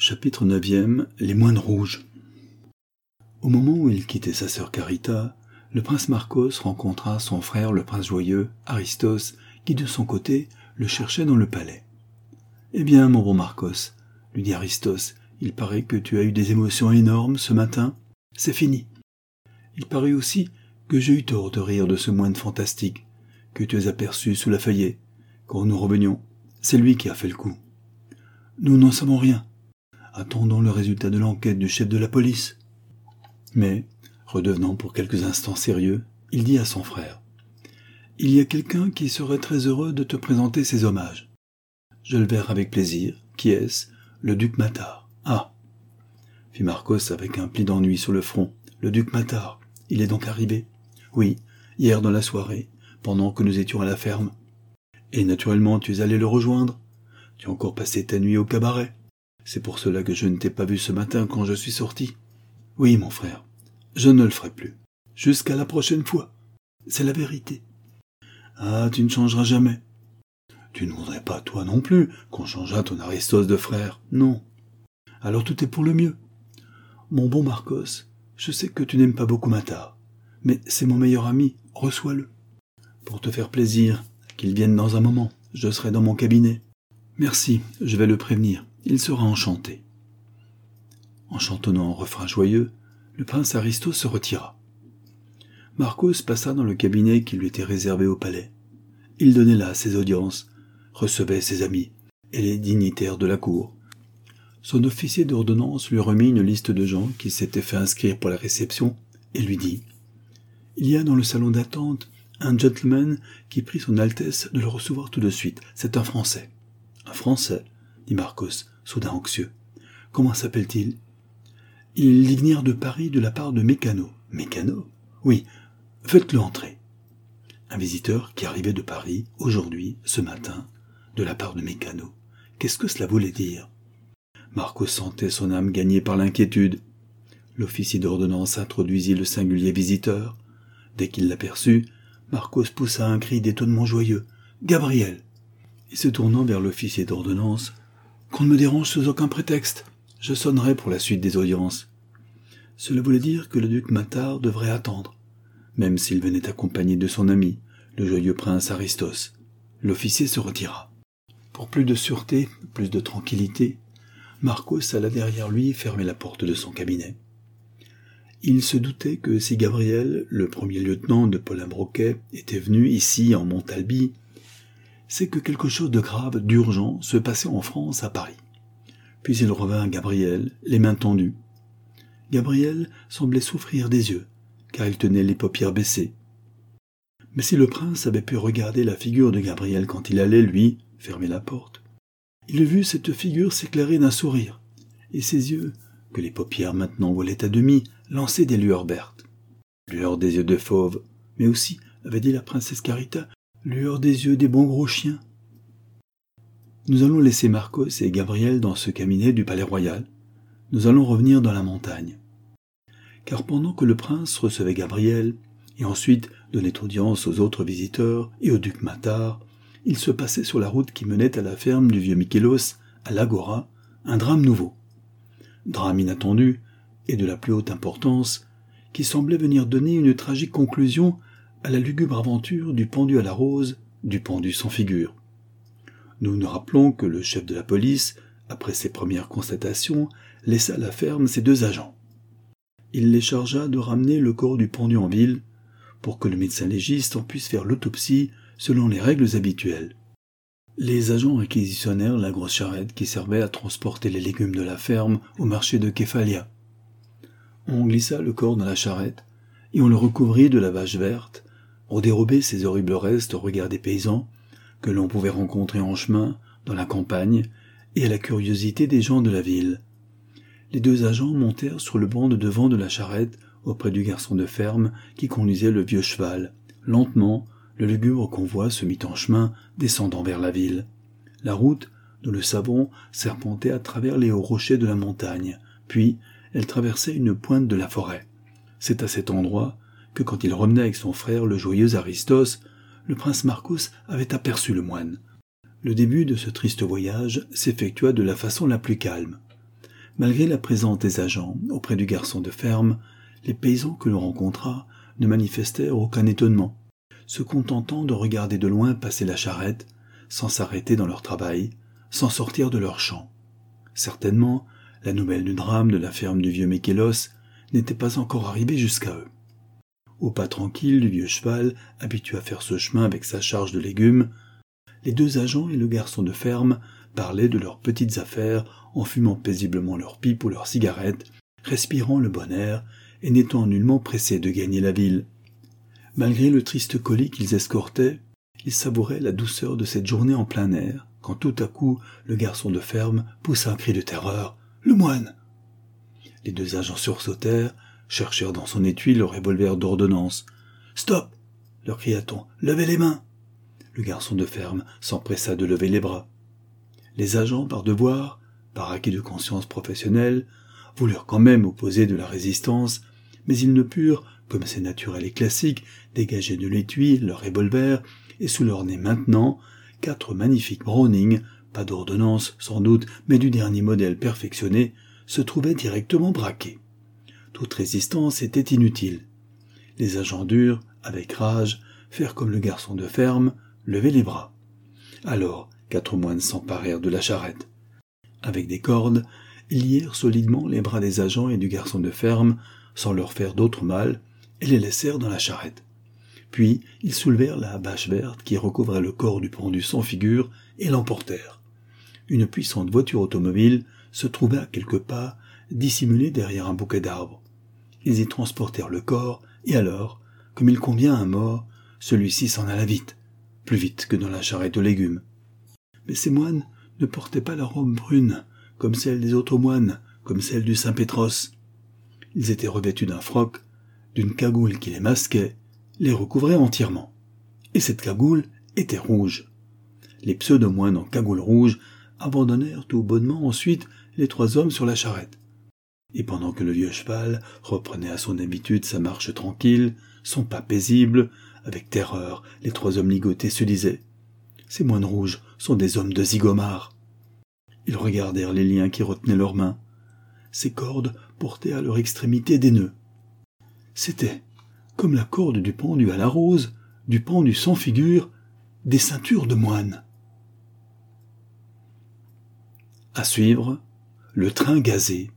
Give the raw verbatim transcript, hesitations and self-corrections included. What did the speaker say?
Chapitre neuvième. Les moines rouges. Au moment où il quittait sa sœur Carita, le prince Marcos rencontra son frère le prince joyeux, Aristos, qui de son côté le cherchait dans le palais. « Eh bien, mon bon Marcos, lui dit Aristos, il paraît que tu as eu des émotions énormes ce matin. C'est fini. Il paraît aussi que j'ai eu tort de rire de ce moine fantastique que tu as aperçu sous la feuillée. Quand nous revenions, c'est lui qui a fait le coup. Nous n'en savons rien. Attendons le résultat de l'enquête du chef de la police. » Mais, redevenant pour quelques instants sérieux, il dit à son frère « Il y a quelqu'un qui serait très heureux de te présenter ses hommages. Je le verrai avec plaisir. Qui est-ce? Le duc Mathard. »« Ah !» fit Marcos avec un pli d'ennui sur le front. « Le duc Mathard. Il est donc arrivé? »« Oui, hier dans la soirée, pendant que nous étions à la ferme. »« Et naturellement tu es allé le rejoindre. Tu as encore passé ta nuit au cabaret. C'est pour cela que je ne t'ai pas vu ce matin quand je suis sorti. Oui, mon frère, je ne le ferai plus. Jusqu'à la prochaine fois. C'est la vérité. Ah, tu ne changeras jamais. Tu ne voudrais pas, toi non plus, qu'on changeât ton Aristos de frère. Non. Alors tout est pour le mieux. Mon bon Marcos, je sais que tu n'aimes pas beaucoup Mathard, mais c'est mon meilleur ami, reçois-le. Pour te faire plaisir, qu'il vienne dans un moment, je serai dans mon cabinet. Merci, je vais le prévenir. Il sera enchanté. En chantonnant un refrain joyeux, le prince Aristos se retira. Marcos passa dans le cabinet qui lui était réservé au palais. Il donnait là ses audiences, recevait ses amis et les dignitaires de la cour. Son officier d'ordonnance lui remit une liste de gens qui s'étaient fait inscrire pour la réception et lui dit « Il y a dans le salon d'attente un gentleman qui prie son Altesse de le recevoir tout de suite. C'est un Français. »« Un Français ?» dit Marcos, soudain anxieux. « Comment s'appelle-t-il » ?»« Il dit venir de Paris de la part de Mécano. »« Mécano ?»« Oui, faites-le entrer. » Un visiteur qui arrivait de Paris, aujourd'hui, ce matin, de la part de Mécano. Qu'est-ce que cela voulait dire? Marcos sentait son âme gagnée par l'inquiétude. L'officier d'ordonnance introduisit le singulier visiteur. Dès qu'il l'aperçut, Marcos poussa un cri d'étonnement joyeux. « Gabriel !» Et se tournant vers l'officier d'ordonnance, « Qu'on ne me dérange sous aucun prétexte. Je sonnerai pour la suite des audiences. » Cela voulait dire que le duc Mathard devrait attendre, même s'il venait accompagné de son ami, le joyeux prince Aristos. L'officier se retira. Pour plus de sûreté, plus de tranquillité, Marcos alla derrière lui fermer la porte de son cabinet. Il se doutait que si Gabriel, le premier lieutenant de Paulin Broquet, était venu ici en Montalbie, c'est que quelque chose de grave, d'urgent, se passait en France, à Paris. Puis il revint Gabriel, les mains tendues. Gabriel semblait souffrir des yeux, car il tenait les paupières baissées. Mais si le prince avait pu regarder la figure de Gabriel quand il allait, lui, fermer la porte, il eût vu cette figure s'éclairer d'un sourire, et ses yeux, que les paupières maintenant voilaient à demi, lançaient des lueurs vertes. Lueurs des yeux de fauve, mais aussi, avait dit la princesse Carita, lueur des yeux des bons gros chiens. Nous allons laisser Marcos et Gabriel dans ce cabinet du palais royal. Nous allons revenir dans la montagne. Car pendant que le prince recevait Gabriel, et ensuite donnait audience aux autres visiteurs et au duc Mathard, il se passait sur la route qui menait à la ferme du vieux Mikélos, à l'Agora, un drame nouveau. Drame inattendu, et de la plus haute importance, qui semblait venir donner une tragique conclusion à la lugubre aventure du pendu à la rose, du pendu sans figure. Nous nous rappelons que le chef de la police, après ses premières constatations, laissa à la ferme ses deux agents. Il les chargea de ramener le corps du pendu en ville, pour que le médecin légiste en puisse faire l'autopsie selon les règles habituelles. Les agents réquisitionnèrent la grosse charrette qui servait à transporter les légumes de la ferme au marché de Képhalia. On glissa le corps dans la charrette, et on le recouvrit de la vache verte, pour dérober ces horribles restes au regard des paysans, que l'on pouvait rencontrer en chemin, dans la campagne, et à la curiosité des gens de la ville. Les deux agents montèrent sur le banc de devant de la charrette, auprès du garçon de ferme qui conduisait le vieux cheval. Lentement, le lugubre convoi se mit en chemin, descendant vers la ville. La route, nous le savons, serpentait à travers les hauts rochers de la montagne, puis elle traversait une pointe de la forêt. C'est à cet endroit que, quand il revenait avec son frère le joyeux Aristos, le prince Marcos avait aperçu le moine. Le début de ce triste voyage s'effectua de la façon la plus calme. Malgré la présence des agents auprès du garçon de ferme, les paysans que l'on rencontra ne manifestèrent aucun étonnement, se contentant de regarder de loin passer la charrette, sans s'arrêter dans leur travail, sans sortir de leur champ. Certainement, la nouvelle du drame de la ferme du vieux Mékélos n'était pas encore arrivée jusqu'à eux. Au pas tranquille du vieux cheval, habitué à faire ce chemin avec sa charge de légumes, les deux agents et le garçon de ferme parlaient de leurs petites affaires en fumant paisiblement leurs pipes ou leurs cigarettes, respirant le bon air et n'étant nullement pressés de gagner la ville. Malgré le triste colis qu'ils escortaient, ils savouraient la douceur de cette journée en plein air, quand tout à coup le garçon de ferme poussa un cri de terreur. « Le moine !» Les deux agents sursautèrent, cherchèrent dans son étui le revolver d'ordonnance. « Stop !» leur cria-t-on. « Levez les mains !» Le garçon de ferme s'empressa de lever les bras. Les agents, par devoir, par acquis de conscience professionnelle, voulurent quand même opposer de la résistance, mais ils ne purent, comme c'est naturel et classique, dégager de l'étui leur revolver, et sous leur nez maintenant, quatre magnifiques Browning, pas d'ordonnance sans doute, mais du dernier modèle perfectionné, se trouvaient directement braqués. Toute résistance était inutile. Les agents durent, avec rage, faire comme le garçon de ferme, lever les bras. Alors, quatre moines s'emparèrent de la charrette. Avec des cordes, ils lièrent solidement les bras des agents et du garçon de ferme, sans leur faire d'autre mal, et les laissèrent dans la charrette. Puis, ils soulevèrent la bâche verte qui recouvrait le corps du pendu sans figure et l'emportèrent. Une puissante voiture automobile se trouvait à quelques pas, dissimulée derrière un bouquet d'arbres. Ils y transportèrent le corps, et alors, comme il convient à un mort, celui-ci s'en alla vite, plus vite que dans la charrette de légumes. Mais ces moines ne portaient pas la robe brune, comme celle des autres moines, comme celle du Saint-Pétros. Ils étaient revêtus d'un froc, d'une cagoule qui les masquait, les recouvrait entièrement. Et cette cagoule était rouge. Les pseudo-moines en cagoule rouge abandonnèrent tout bonnement ensuite les trois hommes sur la charrette. Et pendant que le vieux cheval reprenait à son habitude sa marche tranquille, son pas paisible, avec terreur, les trois hommes ligotés se disaient « Ces moines rouges sont des hommes de Zigomar !» Ils regardèrent les liens qui retenaient leurs mains. Ces cordes portaient à leur extrémité des nœuds. C'était, comme la corde du pendu à la rose, du pendu sans figure, des ceintures de moines. À suivre, le train gazé.